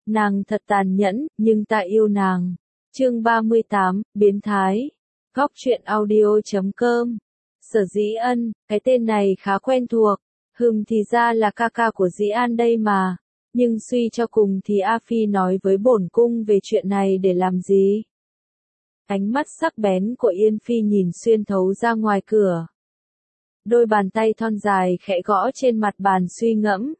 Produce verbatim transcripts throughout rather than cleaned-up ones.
Nàng thật tàn nhẫn, nhưng ta yêu nàng. Chương ba mươi tám, biến thái. Góc truyện audio chấm com. Sở Dĩ Ân, cái tên này khá quen thuộc. Hừm thì ra là ca ca của Dĩ An đây mà. Nhưng suy cho cùng thì A Phi nói với bổn cung về chuyện này để làm gì? Ánh mắt sắc bén của Yên Phi nhìn xuyên thấu ra ngoài cửa. Đôi bàn tay thon dài khẽ gõ trên mặt bàn suy ngẫm.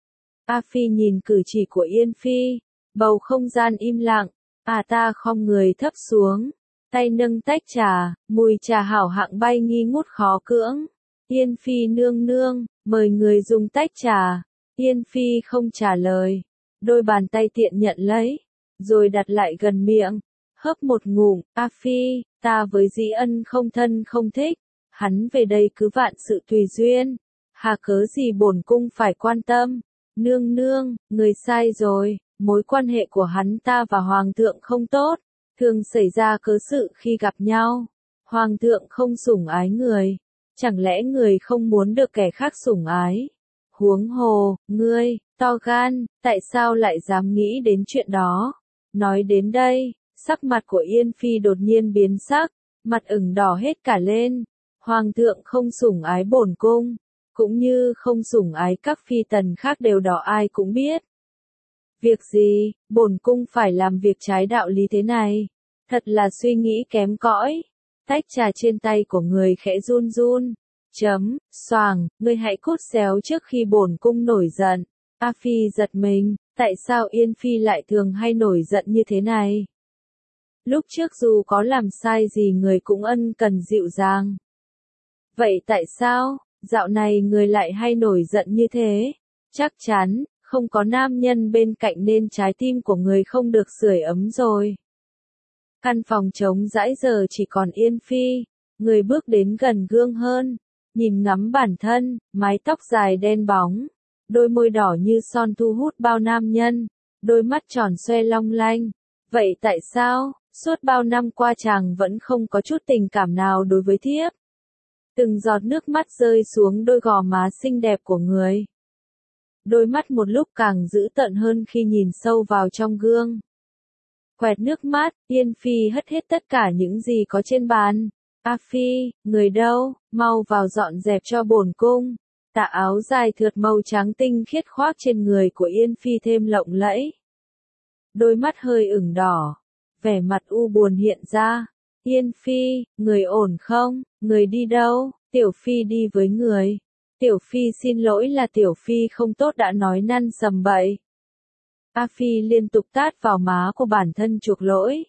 A Phi nhìn cử chỉ của Yên Phi, bầu không gian im lặng, à ta khom người thấp xuống, tay nâng tách trà, mùi trà hảo hạng bay nghi ngút khó cưỡng. Yên Phi nương nương, mời người dùng tách trà. Yên Phi không trả lời, đôi bàn tay tiện nhận lấy, rồi đặt lại gần miệng, hớp một ngụm. A Phi, ta với Dĩ Ân không thân không thích, hắn về đây cứ vạn sự tùy duyên, hà cớ gì bổn cung phải quan tâm. Nương nương, người sai rồi, mối quan hệ của hắn ta và Hoàng thượng không tốt, thường xảy ra cớ sự khi gặp nhau. Hoàng thượng không sủng ái người, chẳng lẽ người không muốn được kẻ khác sủng ái? Huống hồ, ngươi, to gan, tại sao lại dám nghĩ đến chuyện đó? Nói đến đây, sắc mặt của Yên Phi đột nhiên biến sắc, mặt ửng đỏ hết cả lên. Hoàng thượng không sủng ái bổn cung, cũng như không sủng ái các phi tần khác đều đỏ ai cũng biết. Việc gì, bổn cung phải làm việc trái đạo lý thế này? Thật là suy nghĩ kém cỏi. Tách trà trên tay của người khẽ run run. Chấm, xoàng, ngươi hãy cút xéo trước khi bổn cung nổi giận. A Phi giật mình, tại sao Yên Phi lại thường hay nổi giận như thế này? Lúc trước dù có làm sai gì người cũng ân cần dịu dàng. Vậy tại sao, dạo này người lại hay nổi giận như thế? Chắc chắn, không có nam nhân bên cạnh nên trái tim của người không được sưởi ấm rồi. Căn phòng trống rãi giờ chỉ còn Yên Phi, người bước đến gần gương hơn, nhìn ngắm bản thân, mái tóc dài đen bóng, đôi môi đỏ như son thu hút bao nam nhân, đôi mắt tròn xoe long lanh. Vậy tại sao, suốt bao năm qua chàng vẫn không có chút tình cảm nào đối với thiếp? Từng giọt nước mắt rơi xuống đôi gò má xinh đẹp của người. Đôi mắt một lúc càng dữ tợn hơn khi nhìn sâu vào trong gương. Quẹt nước mắt, Yên Phi hất hết tất cả những gì có trên bàn. A Phi, người đâu, mau vào dọn dẹp cho bổn cung. Tà áo dài thượt màu trắng tinh khiết khoác trên người của Yên Phi thêm lộng lẫy. Đôi mắt hơi ửng đỏ, vẻ mặt u buồn hiện ra. Yên Phi, người ổn không, người đi đâu? Tiểu Phi đi với người. Tiểu Phi xin lỗi là Tiểu Phi không tốt đã nói năn sầm bậy. A Phi liên tục tát vào má của bản thân chuộc lỗi.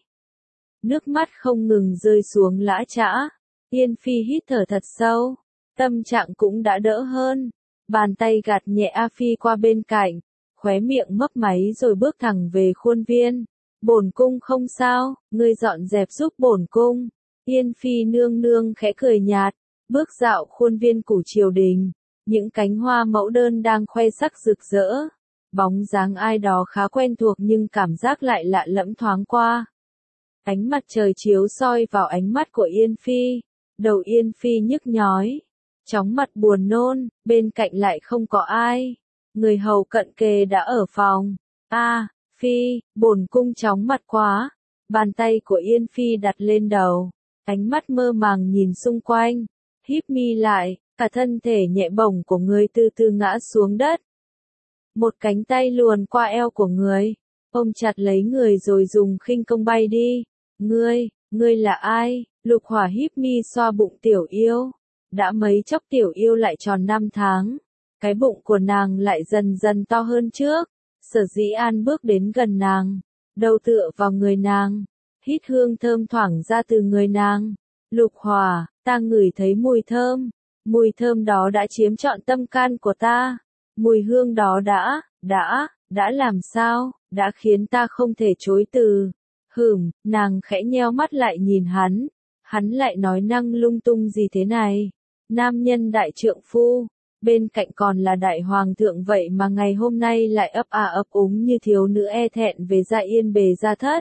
Nước mắt không ngừng rơi xuống lã chã. Yên Phi hít thở thật sâu, tâm trạng cũng đã đỡ hơn. Bàn tay gạt nhẹ A Phi qua bên cạnh, khóe miệng mấp máy rồi bước thẳng về khuôn viên. Bổn cung không sao, ngươi dọn dẹp giúp bổn cung. Yên Phi nương nương khẽ cười nhạt, bước dạo khuôn viên củ triều đình. Những cánh hoa mẫu đơn đang khoe sắc rực rỡ. Bóng dáng ai đó khá quen thuộc nhưng cảm giác lại lạ lẫm thoáng qua. Ánh mặt trời chiếu soi vào ánh mắt của Yên Phi. Đầu Yên Phi nhức nhói. Chóng mặt buồn nôn, bên cạnh lại không có ai. Người hầu cận kề đã ở phòng. A, à, Phi, bổn cung chóng mặt quá. Bàn tay của Yên Phi đặt lên đầu. Ánh mắt mơ màng nhìn xung quanh. Híp mi lại, cả thân thể nhẹ bổng của người từ từ ngã xuống đất. Một cánh tay luồn qua eo của người, ôm chặt lấy người rồi dùng khinh công bay đi. Ngươi, ngươi là ai? Lục Hỏa híp mi xoa bụng Tiểu Yêu. Đã mấy chốc Tiểu Yêu lại tròn năm tháng. Cái bụng của nàng lại dần dần to hơn trước. Sở Dĩ An bước đến gần nàng, đầu tựa vào người nàng, hít hương thơm thoảng ra từ người nàng. Lục Hỏa, ta ngửi thấy mùi thơm. Mùi thơm đó đã chiếm trọn tâm can của ta. Mùi hương đó đã, đã, đã làm sao, đã khiến ta không thể chối từ. Hửm, nàng khẽ nheo mắt lại nhìn hắn. Hắn lại nói năng lung tung gì thế này? Nam nhân đại trượng phu, bên cạnh còn là đại hoàng thượng vậy mà ngày hôm nay lại ấp à ấp úng như thiếu nữ e thẹn về gia yên bề gia thất.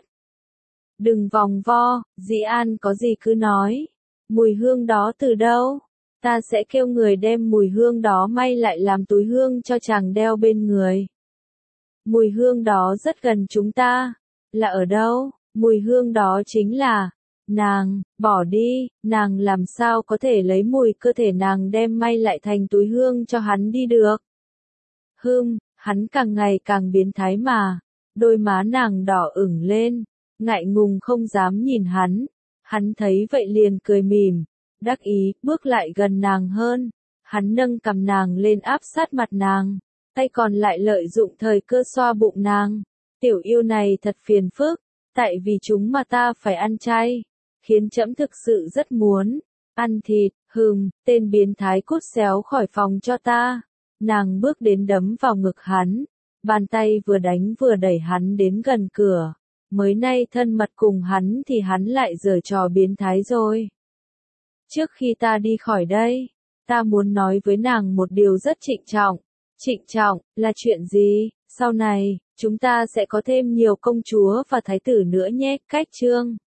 Đừng vòng vo, Dĩ An có gì cứ nói. Mùi hương đó từ đâu? Ta sẽ kêu người đem mùi hương đó may lại làm túi hương cho chàng đeo bên người. Mùi hương đó rất gần chúng ta. Là ở đâu? Mùi hương đó chính là... Nàng, bỏ đi, nàng làm sao có thể lấy mùi cơ thể nàng đem may lại thành túi hương cho hắn đi được. Hừm, hắn càng ngày càng biến thái mà. Đôi má nàng đỏ ửng lên, ngại ngùng không dám nhìn hắn. Hắn thấy vậy liền cười mỉm, đắc ý, bước lại gần nàng hơn. Hắn nâng cằm nàng lên áp sát mặt nàng, tay còn lại lợi dụng thời cơ xoa bụng nàng. Tiểu yêu này thật phiền phức, tại vì chúng mà ta phải ăn chay, khiến trẫm thực sự rất muốn ăn thịt. Hừm, tên biến thái cút xéo khỏi phòng cho ta. Nàng bước đến đấm vào ngực hắn, bàn tay vừa đánh vừa đẩy hắn đến gần cửa. Mới nay thân mật cùng hắn thì hắn lại giở trò biến thái rồi. Trước khi ta đi khỏi đây, ta muốn nói với nàng một điều rất trịnh trọng. Trịnh trọng, là chuyện gì? Sau này, chúng ta sẽ có thêm nhiều công chúa và thái tử nữa nhé. Cách chương